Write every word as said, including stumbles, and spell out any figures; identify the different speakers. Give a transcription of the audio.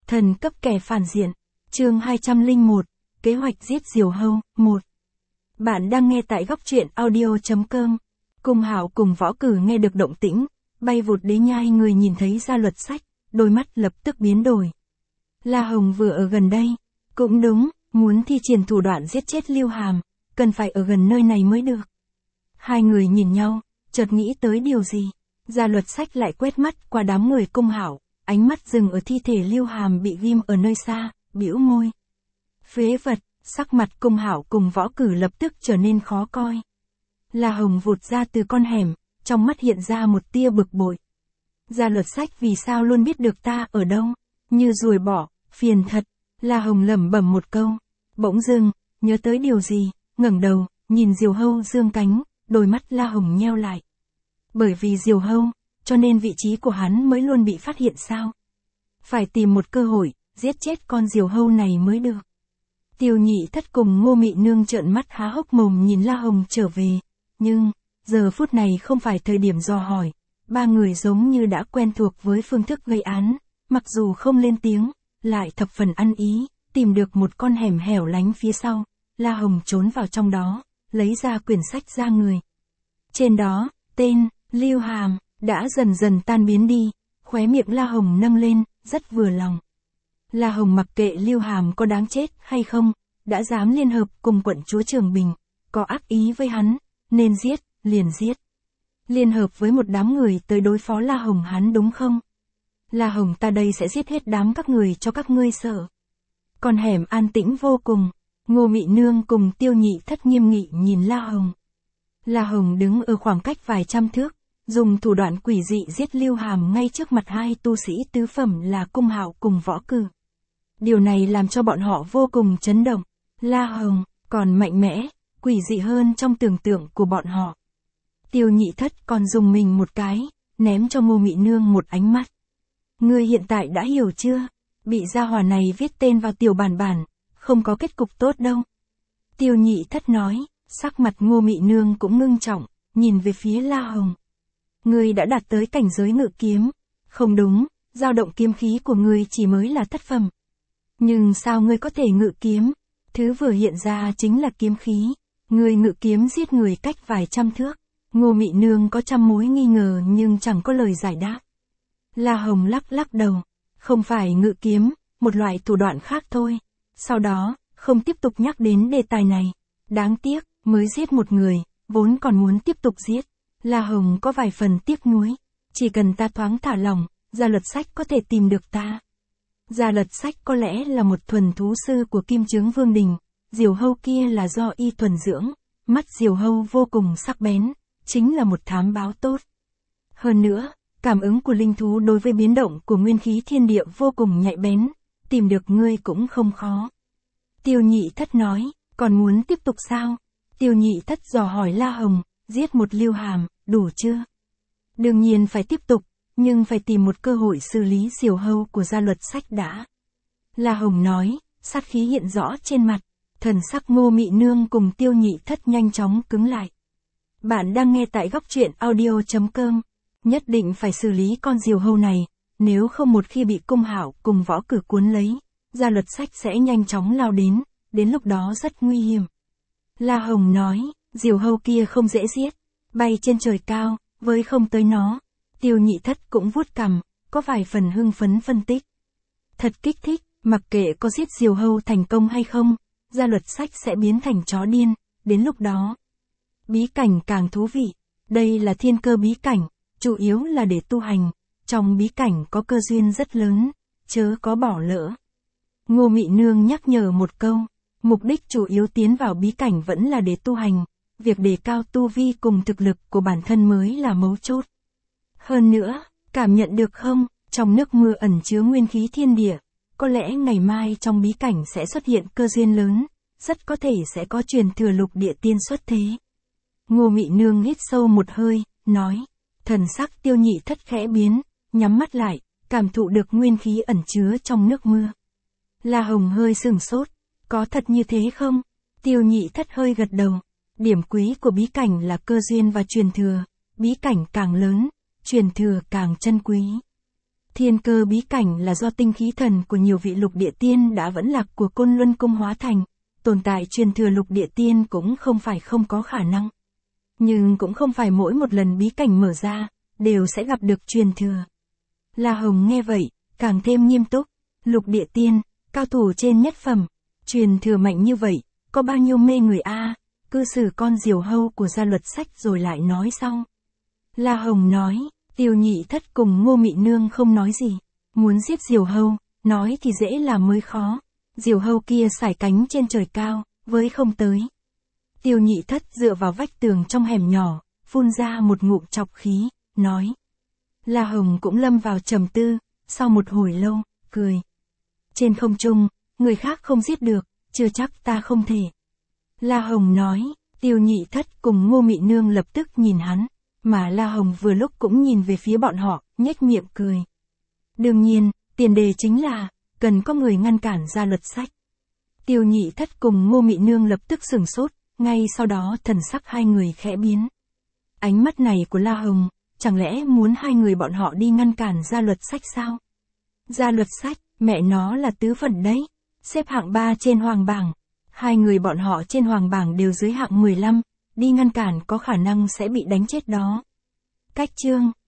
Speaker 1: Thần cấp kẻ phản diện. Chương hai trăm lẻ một, kế hoạch giết Diều Hâu, một. Bạn đang nghe tại góc truyện audio chấm com. Cung Hạo cùng Võ Cử nghe được động tĩnh, bay vụt đến nhai người nhìn thấy Gia Luật Sách, đôi mắt lập tức biến đổi. La Hồng vừa ở gần đây, cũng đúng, muốn thi triển thủ đoạn giết chết Lưu Hàm, cần phải ở gần nơi này mới được. Hai người nhìn nhau, chợt nghĩ tới điều gì. Gia Luật Sách lại quét mắt qua đám người Cung Hạo, ánh mắt dừng ở thi thể Lưu Hàm bị ghim ở nơi xa, bĩu môi. Phế vật, sắc mặt Cung Hạo cùng Võ Cử lập tức trở nên khó coi. La Hồng vụt ra từ con hẻm, trong mắt hiện ra một tia bực bội. Gia Luật Sách vì sao luôn biết được ta ở đâu, như ruồi bỏ, phiền thật. La Hồng lẩm bẩm một câu, bỗng dưng, nhớ tới điều gì, ngẩng đầu, nhìn Diều Hâu dương cánh, đôi mắt La Hồng nheo lại. Bởi vì Diều Hâu, cho nên vị trí của hắn mới luôn bị phát hiện sao? Phải tìm một cơ hội, giết chết con Diều Hâu này mới được. Tiêu Nhị Thất cùng Ngô Mị Nương trợn mắt há hốc mồm nhìn La Hồng trở về, nhưng, giờ phút này không phải thời điểm dò hỏi, ba người giống như đã quen thuộc với phương thức gây án, mặc dù không lên tiếng, lại thập phần ăn ý, tìm được một con hẻm hẻo lánh phía sau, La Hồng trốn vào trong đó, lấy ra quyển sách ra người. Trên đó, tên, Lưu Hàm, đã dần dần tan biến đi, khóe miệng La Hồng nâng lên, rất vừa lòng. La Hồng mặc kệ Lưu Hàm có đáng chết hay không, đã dám liên hợp cùng quận chúa Trường Bình, có ác ý với hắn, nên giết, liền giết. Liên hợp với một đám người tới đối phó La Hồng hắn đúng không? La Hồng ta đây sẽ giết hết đám các người cho các ngươi sợ. Con hẻm an tĩnh vô cùng, Ngô Mị Nương cùng Tiêu Nhị Thất nghiêm nghị nhìn La Hồng. La Hồng đứng ở khoảng cách vài trăm thước, dùng thủ đoạn quỷ dị giết Lưu Hàm ngay trước mặt hai tu sĩ tứ phẩm là Cung Hạo cùng Võ Cử. Điều này làm cho bọn họ vô cùng chấn động. La Hồng, còn mạnh mẽ, quỷ dị hơn trong tưởng tượng của bọn họ. Tiêu Nhị Thất còn dùng mình một cái, ném cho Ngô Mị Nương một ánh mắt. Ngươi hiện tại đã hiểu chưa? Bị gia hỏa này viết tên vào tiểu bản bản, không có kết cục tốt đâu. Tiêu Nhị Thất nói, sắc mặt Ngô Mị Nương cũng ngưng trọng, nhìn về phía La Hồng. Ngươi đã đạt tới cảnh giới ngự kiếm. Không đúng, dao động kiếm khí của ngươi chỉ mới là thất phẩm. Nhưng sao ngươi có thể ngự kiếm? Thứ vừa hiện ra chính là kiếm khí. Ngươi ngự kiếm giết người cách vài trăm thước. Ngô Mị Nương có trăm mối nghi ngờ nhưng chẳng có lời giải đáp. La Hồng lắc lắc đầu. Không phải ngự kiếm, một loại thủ đoạn khác thôi. Sau đó, không tiếp tục nhắc đến đề tài này. Đáng tiếc, mới giết một người, vốn còn muốn tiếp tục giết. La Hồng có vài phần tiếc nuối. Chỉ cần ta thoáng thả lỏng, Gia Luật Sách có thể tìm được ta. Gia Luật Sách có lẽ là một thuần thú sư của Kim Chướng Vương Đình. Diều Hâu kia là do y thuần dưỡng. Mắt Diều Hâu vô cùng sắc bén, chính là một thám báo tốt. Hơn nữa, cảm ứng của linh thú đối với biến động của nguyên khí thiên địa vô cùng nhạy bén. Tìm được ngươi cũng không khó. Tiêu Nhị Thất nói, còn muốn tiếp tục sao? Tiêu Nhị Thất dò hỏi La Hồng, giết một Lưu Hàm, đủ chưa? Đương nhiên phải tiếp tục, nhưng phải tìm một cơ hội xử lý Diều Hâu của Gia Luật Sách đã. La Hồng nói, sát khí hiện rõ trên mặt, thần sắc Ngô Mị Nương cùng Tiêu Nhị Thất nhanh chóng cứng lại. Bạn đang nghe tại góc truyện audio chấm com, nhất định phải xử lý con Diều Hâu này, nếu không một khi bị Cung Hạo cùng Võ Cử cuốn lấy, Gia Luật Sách sẽ nhanh chóng lao đến, đến lúc đó rất nguy hiểm. La Hồng nói, Diều Hâu kia không dễ giết, bay trên trời cao, với không tới nó. Tiêu Nhị Thất cũng vuốt cằm, có vài phần hưng phấn phân tích. Thật kích thích, mặc kệ có giết Diều Hâu thành công hay không, Gia Luật Sách sẽ biến thành chó điên, đến lúc đó. Bí cảnh càng thú vị, đây là thiên cơ bí cảnh, chủ yếu là để tu hành, trong bí cảnh có cơ duyên rất lớn, chớ có bỏ lỡ. Ngô Mị Nương nhắc nhở một câu, mục đích chủ yếu tiến vào bí cảnh vẫn là để tu hành, việc đề cao tu vi cùng thực lực của bản thân mới là mấu chốt. Hơn nữa, cảm nhận được không, trong nước mưa ẩn chứa nguyên khí thiên địa, có lẽ ngày mai trong bí cảnh sẽ xuất hiện cơ duyên lớn, rất có thể sẽ có truyền thừa lục địa tiên xuất thế. Ngô Mị Nương hít sâu một hơi, nói, thần sắc Tiêu Nhị Thất khẽ biến, nhắm mắt lại, cảm thụ được nguyên khí ẩn chứa trong nước mưa. La Hồng hơi sửng sốt, có thật như thế không? Tiêu Nhị Thất hơi gật đầu, điểm quý của bí cảnh là cơ duyên và truyền thừa, bí cảnh càng lớn, truyền thừa càng chân quý. Thiên cơ bí cảnh là do tinh khí thần của nhiều vị lục địa tiên đã vẫn lạc của Côn Luân Cung hóa thành, tồn tại truyền thừa lục địa tiên cũng không phải không có khả năng. Nhưng cũng không phải mỗi một lần bí cảnh mở ra, đều sẽ gặp được truyền thừa. La Hồng nghe vậy, càng thêm nghiêm túc, lục địa tiên, cao thủ trên nhất phẩm, truyền thừa mạnh như vậy, có bao nhiêu mê người a, cư xử con diều hâu của gia luật sách rồi lại nói sau. La Hồng nói, Tiêu Nhị Thất cùng Ngô Mị Nương không nói gì, muốn giết diều hâu, nói thì dễ làm mới khó, diều hâu kia sải cánh trên trời cao, với không tới. Tiêu Nhị Thất dựa vào vách tường trong hẻm nhỏ, phun ra một ngụm chọc khí, nói. La Hồng cũng lâm vào trầm tư, sau một hồi lâu, cười. Trên không trung, người khác không giết được, chưa chắc ta không thể. La Hồng nói, Tiêu Nhị Thất cùng Ngô Mị Nương lập tức nhìn hắn, mà La Hồng vừa lúc cũng nhìn về phía bọn họ, nhếch miệng cười. Đương nhiên, tiền đề chính là, cần có người ngăn cản gia luật sách. Tiêu Nhị Thất cùng Ngô Mị Nương lập tức sửng sốt, ngay sau đó thần sắc hai người khẽ biến. Ánh mắt này của La Hồng, chẳng lẽ muốn hai người bọn họ đi ngăn cản gia luật sách sao? Gia luật sách, mẹ nó là tứ phần đấy, xếp hạng ba trên hoàng bảng. Hai người bọn họ trên hoàng bảng đều dưới hạng mười lăm, đi ngăn cản có khả năng sẽ bị đánh chết đó. Cách chương